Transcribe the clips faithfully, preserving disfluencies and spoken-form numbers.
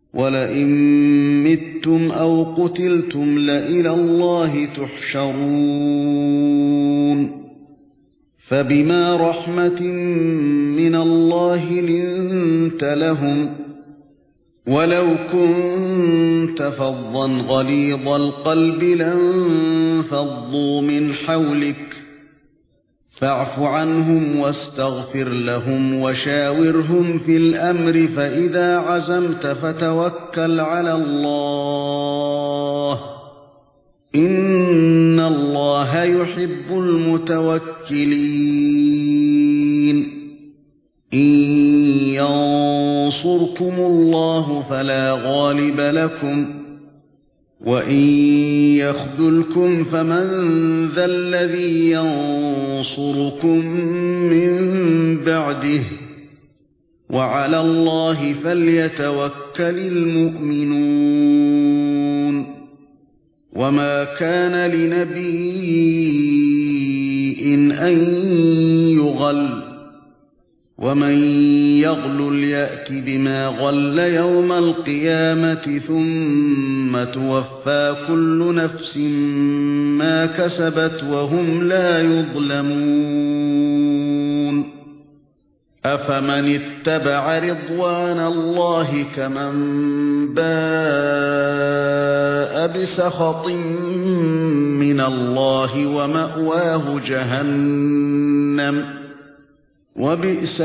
وَلَئِن مِّتُّمْ أَوْ قُتِلْتُمْ لَإِلَى اللَّهِ تُحْشَرُونَ فَبِمَا رَحْمَةٍ مِّنَ اللَّهِ لِنتَ لَهُمْ وَلَوْ كُنتَ فَظًّا غَلِيظَ الْقَلْبِ لَانفَضُّوا مِنْ حَوْلِكَ فَاعْفُ عَنْهُمْ وَاسْتَغْفِرْ لَهُمْ وَشَاوِرْهُمْ فِي الْأَمْرِ فَإِذَا عَزَمْتَ فَتَوَكَّلْ عَلَى اللَّهِ إِنَّ اللَّهَ يُحِبُّ الْمُتَوَكِّلِينَ إِن يَنصُرْكُمُ اللَّهُ فَلَا غَالِبَ لَكُمْ وَإِن يَخْذُلْكُمْ فَمَن ذَا الَّذِي يَنصُرُكُم مِّن بَعْدِهِ وَعَلَى اللَّهِ فَلْيَتَوَكَّلِ الْمُؤْمِنُونَ وَمَا كَانَ لِنَبِيٍّ أَن يُغَلَّ وَمَن يَغْلُلْ يَأْتِ بِمَا غَلَّ يَوْمَ الْقِيَامَةِ ثُمَّ تُوَفَّى كُلُّ نَفْسٍ مَا كَسَبَتْ وَهُمْ لَا يُظْلَمُونَ أَفَمَنِ اتَّبَعَ رِضْوَانَ اللَّهِ كَمَن بَاءَ بِسَخَطٍ مِّنَ اللَّهِ وَمَأْوَاهُ جَهَنَّمُ وَبِئْسَ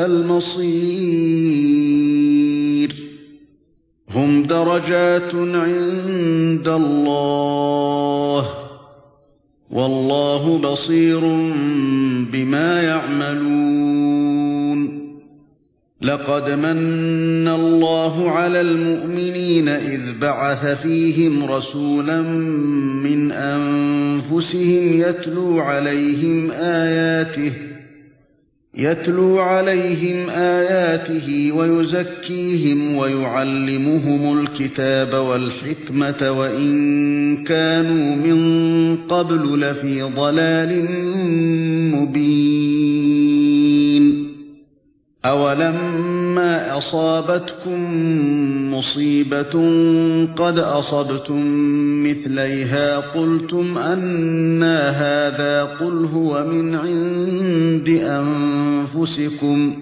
الْمَصِيرُ هُمْ دَرَجَاتٌ عِندَ اللَّهِ وَاللَّهُ بَصِيرٌ بِمَا يَعْمَلُونَ لَقَدْ مَنَّ اللَّهُ عَلَى الْمُؤْمِنِينَ إِذْ بَعَثَ فِيهِمْ رَسُولًا مِّنْ أَنفُسِهِمْ يَتْلُو عَلَيْهِمْ آيَاتِهِ يَتْلُو عَلَيْهِمْ آيَاتِهِ وَيُزَكِّيهِمْ وَيُعَلِّمُهُمُ الْكِتَابَ وَالْحِكْمَةَ وَإِن كَانُوا مِن قَبْلُ لَفِي ضَلَالٍ مُبِينٍ أَوَلَمَّا أَصَابَتْكُم مُّصِيبَةٌ قَدْ أَصَبْتُم مِّثْلَيْهَا قُلْتُمْ أَنَّىٰ هَٰذَا قُلْ هُوَ مِنْ عِندِ أَنفُسِكُمْ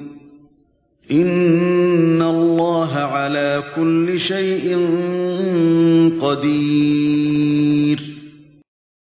إِنَّ اللَّهَ عَلَىٰ كُلِّ شَيْءٍ قَدِيرٌ